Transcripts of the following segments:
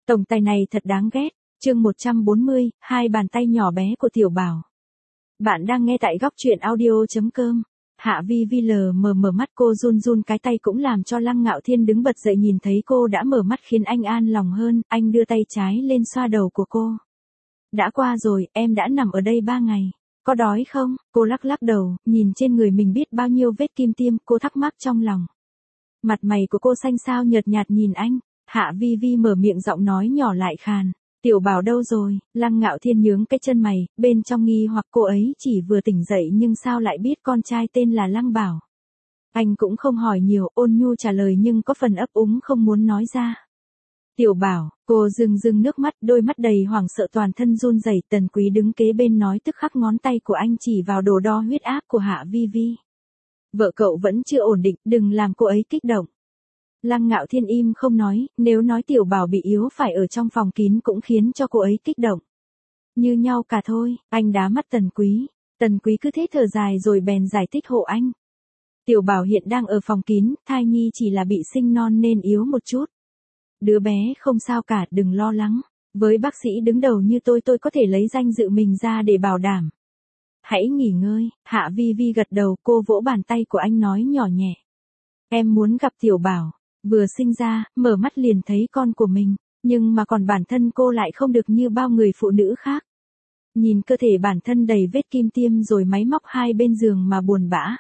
Tổng tài này thật đáng ghét. Chương 140, hai bàn tay nhỏ bé của Tiểu Bảo. Bạn đang nghe tại góc truyện audio.com. Hạ Vi Vi lờ mờ mở mắt, cô run run cái tay cũng làm cho Lăng Ngạo Thiên đứng bật dậy, nhìn thấy cô đã mở mắt khiến anh an lòng hơn, anh đưa tay trái lên xoa đầu của cô. Đã qua rồi, em đã nằm ở đây 3 ngày. Có đói không? Cô lắc lắc đầu, nhìn trên người mình biết bao nhiêu vết kim tiêm, cô thắc mắc trong lòng. Mặt mày của cô xanh xao nhợt nhạt nhìn anh. Hạ Vi Vi mở miệng, giọng nói nhỏ lại khàn. Tiểu Bảo đâu rồi? Lăng Ngạo Thiên nhướng cái chân mày, bên trong nghi hoặc cô ấy chỉ vừa tỉnh dậy nhưng sao lại biết con trai tên là Lăng Bảo. Anh cũng không hỏi nhiều, ôn nhu trả lời nhưng có phần ấp úng không muốn nói ra. Tiểu Bảo, cô rưng rưng nước mắt, đôi mắt đầy hoảng sợ, toàn thân run rẩy. Tần Quý đứng kế bên nói tức khắc, ngón tay của anh chỉ vào đồ đo huyết áp của Hạ Vi Vi. Vợ cậu vẫn chưa ổn định, đừng làm cô ấy kích động. Lăng Ngạo Thiên im không nói, nếu nói Tiểu Bảo bị yếu phải ở trong phòng kín cũng khiến cho cô ấy kích động. Như nhau cả thôi, anh đá mắt Tần Quý. Tần Quý cứ thế thở dài rồi bèn giải thích hộ anh. Tiểu Bảo hiện đang ở phòng kín, thai nhi chỉ là bị sinh non nên yếu một chút. Đứa bé không sao cả, đừng lo lắng. Với bác sĩ đứng đầu như tôi có thể lấy danh dự mình ra để bảo đảm. Hãy nghỉ ngơi. Hạ Vi Vi gật đầu, cô vỗ bàn tay của anh nói nhỏ nhẹ. Em muốn gặp Tiểu Bảo. Vừa sinh ra, mở mắt liền thấy con của mình, nhưng mà còn bản thân cô lại không được như bao người phụ nữ khác. Nhìn cơ thể bản thân đầy vết kim tiêm rồi máy móc hai bên giường mà buồn bã.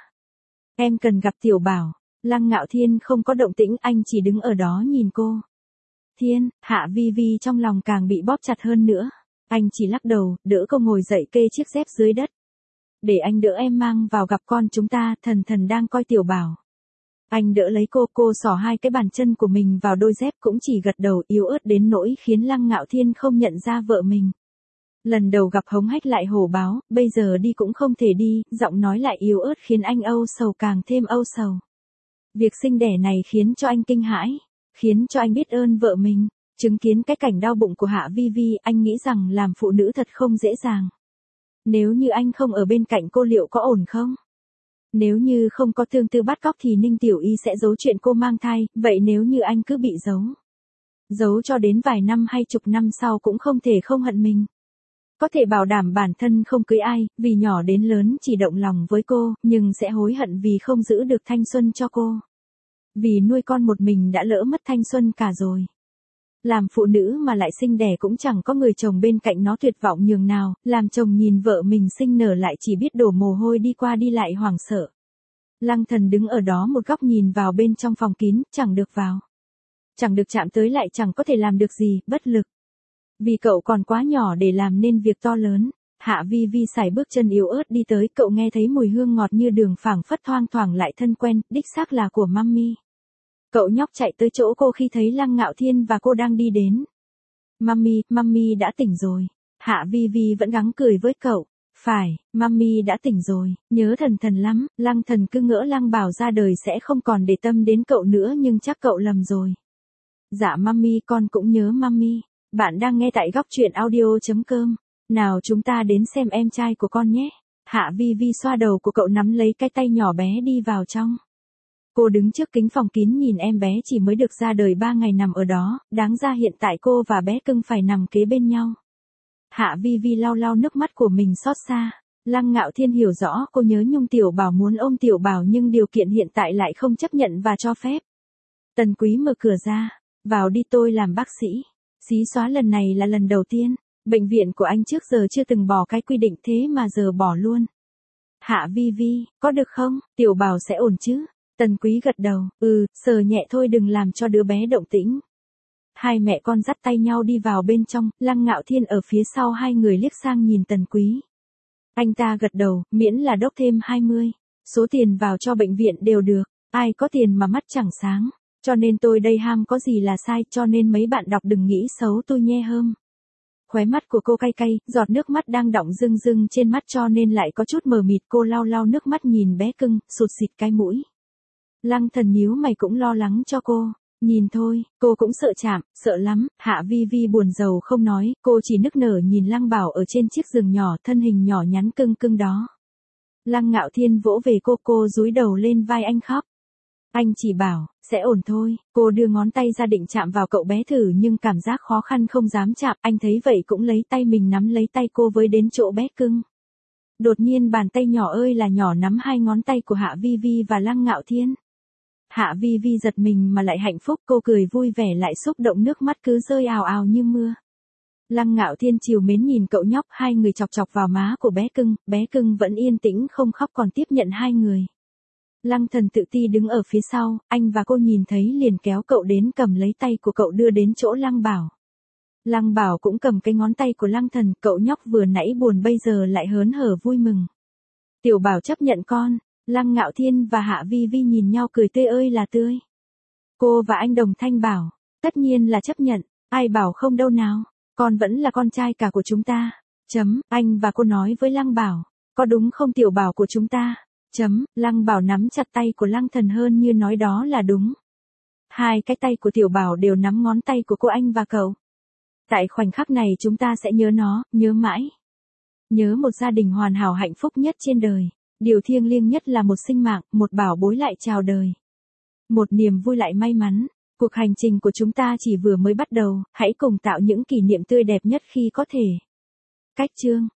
Em cần gặp Tiểu Bảo. Lăng Ngạo Thiên không có động tĩnh, anh chỉ đứng ở đó nhìn cô. Thiên, Hạ Vi Vi trong lòng càng bị bóp chặt hơn nữa. Anh chỉ lắc đầu, đỡ cô ngồi dậy kê chiếc dép dưới đất. Để anh đỡ em mang vào gặp con chúng ta, thần thần đang coi Tiểu Bảo. Anh đỡ lấy cô xỏ hai cái bàn chân của mình vào đôi dép, cũng chỉ gật đầu, yếu ớt đến nỗi khiến Lăng Ngạo Thiên không nhận ra vợ mình. Lần đầu gặp hống hách lại hổ báo, bây giờ đi cũng không thể đi, giọng nói lại yếu ớt khiến anh âu sầu càng thêm âu sầu. Việc sinh đẻ này khiến cho anh kinh hãi, khiến cho anh biết ơn vợ mình. Chứng kiến cái cảnh đau bụng của Hạ Vi Vi, anh nghĩ rằng làm phụ nữ thật không dễ dàng. Nếu như anh không ở bên cạnh cô liệu có ổn không? Nếu như không có Tương Tư bắt cóc thì Ninh Tiểu Y sẽ giấu chuyện cô mang thai, vậy nếu như anh cứ bị giấu cho đến vài năm hay chục năm sau cũng không thể không hận mình. Có thể bảo đảm bản thân không cưới ai, vì nhỏ đến lớn chỉ động lòng với cô, nhưng sẽ hối hận vì không giữ được thanh xuân cho cô. Vì nuôi con một mình đã lỡ mất thanh xuân cả rồi. Làm phụ nữ mà lại sinh đẻ cũng chẳng có người chồng bên cạnh, nó tuyệt vọng nhường nào, làm chồng nhìn vợ mình sinh nở lại chỉ biết đổ mồ hôi đi qua đi lại hoảng sợ. Lăng Thần đứng ở đó một góc nhìn vào bên trong phòng kín, chẳng được vào. Chẳng được chạm tới, lại chẳng có thể làm được gì, bất lực. Vì cậu còn quá nhỏ để làm nên việc to lớn. Hạ Vi Vi sải bước chân yếu ớt đi tới, cậu nghe thấy mùi hương ngọt như đường phảng phất thoang thoảng lại thân quen, đích xác là của Mummy. Cậu nhóc chạy tới chỗ cô khi thấy Lăng Ngạo Thiên và cô đang đi đến. Mummy đã tỉnh rồi. Hạ Vi Vi vẫn gắng cười với cậu. Phải, Mummy đã tỉnh rồi, nhớ thần thần lắm. Lăng Thần cứ ngỡ Lăng Bảo ra đời sẽ không còn để tâm đến cậu nữa, nhưng chắc cậu lầm rồi. Dạ Mummy, con cũng nhớ Mummy. Bạn đang nghe tại góc truyện audio.com. Nào chúng ta đến xem em trai của con nhé. Hạ Vi Vi xoa đầu của cậu, nắm lấy cái tay nhỏ bé đi vào trong. Cô đứng trước kính phòng kín nhìn em bé chỉ mới được ra đời 3 ngày nằm ở đó, đáng ra hiện tại cô và bé cưng phải nằm kế bên nhau. Hạ Vi Vi lau lau nước mắt của mình xót xa. Lăng Ngạo Thiên hiểu rõ cô nhớ nhung Tiểu Bảo, muốn ôm Tiểu Bảo nhưng điều kiện hiện tại lại không chấp nhận và cho phép. Tần Quý mở cửa ra. Vào đi, tôi làm bác sĩ. Xí xóa lần này là lần đầu tiên. Bệnh viện của anh trước giờ chưa từng bỏ cái quy định thế mà giờ bỏ luôn. Hạ Vi Vi, có được không? Tiểu Bảo sẽ ổn chứ? Tần Quý gật đầu, sờ nhẹ thôi, đừng làm cho đứa bé động tĩnh. Hai mẹ con dắt tay nhau đi vào bên trong, Lăng Ngạo Thiên ở phía sau hai người liếc sang nhìn Tần Quý. Anh ta gật đầu, miễn là đốc thêm 20. Số tiền vào cho bệnh viện đều được, ai có tiền mà mắt chẳng sáng. Cho nên tôi đây ham có gì là sai, cho nên mấy bạn đọc đừng nghĩ xấu tôi nhe hơm. Khóe mắt của cô cay cay, giọt nước mắt đang đọng rưng rưng trên mắt cho nên lại có chút mờ mịt, cô lau lau nước mắt nhìn bé cưng, sụt sịt cái mũi. Lăng Thần nhíu mày cũng lo lắng cho cô. Nhìn thôi, cô cũng sợ chạm, sợ lắm. Hạ Vi Vi buồn rầu không nói, cô chỉ nức nở nhìn Lăng Bảo ở trên chiếc giường nhỏ, thân hình nhỏ nhắn cưng cưng đó. Lăng Ngạo Thiên vỗ về cô dúi đầu lên vai anh khóc. Anh chỉ bảo, sẽ ổn thôi, cô đưa ngón tay ra định chạm vào cậu bé thử nhưng cảm giác khó khăn không dám chạm, anh thấy vậy cũng lấy tay mình nắm lấy tay cô với đến chỗ bé cưng. Đột nhiên bàn tay nhỏ ơi là nhỏ nắm hai ngón tay của Hạ Vi Vi và Lăng Ngạo Thiên. Hạ Vi Vi giật mình mà lại hạnh phúc, cô cười vui vẻ lại xúc động, nước mắt cứ rơi ào ào như mưa. Lăng Ngạo Thiên trìu mến nhìn cậu nhóc, hai người chọc chọc vào má của bé cưng vẫn yên tĩnh không khóc còn tiếp nhận hai người. Lăng Thần tự ti đứng ở phía sau, anh và cô nhìn thấy liền kéo cậu đến cầm lấy tay của cậu đưa đến chỗ Lăng Bảo. Lăng Bảo cũng cầm cái ngón tay của Lăng Thần, cậu nhóc vừa nãy buồn bây giờ lại hớn hở vui mừng. Tiểu Bảo chấp nhận con, Lăng Ngạo Thiên và Hạ Vi Vi nhìn nhau cười tươi ơi là tươi. Cô và anh đồng thanh bảo, tất nhiên là chấp nhận, ai bảo không đâu nào, con vẫn là con trai cả của chúng ta. Anh và cô nói với Lăng Bảo, có đúng không Tiểu Bảo của chúng ta? Lăng Bảo nắm chặt tay của Lăng Thần hơn như nói đó là đúng. Hai cái tay của Tiểu Bảo đều nắm ngón tay của cô anh và cậu. Tại khoảnh khắc này chúng ta sẽ nhớ nó, nhớ mãi. Nhớ một gia đình hoàn hảo hạnh phúc nhất trên đời. Điều thiêng liêng nhất là một sinh mạng, một bảo bối lại chào đời. Một niềm vui lại may mắn. Cuộc hành trình của chúng ta chỉ vừa mới bắt đầu, hãy cùng tạo những kỷ niệm tươi đẹp nhất khi có thể. Cách chương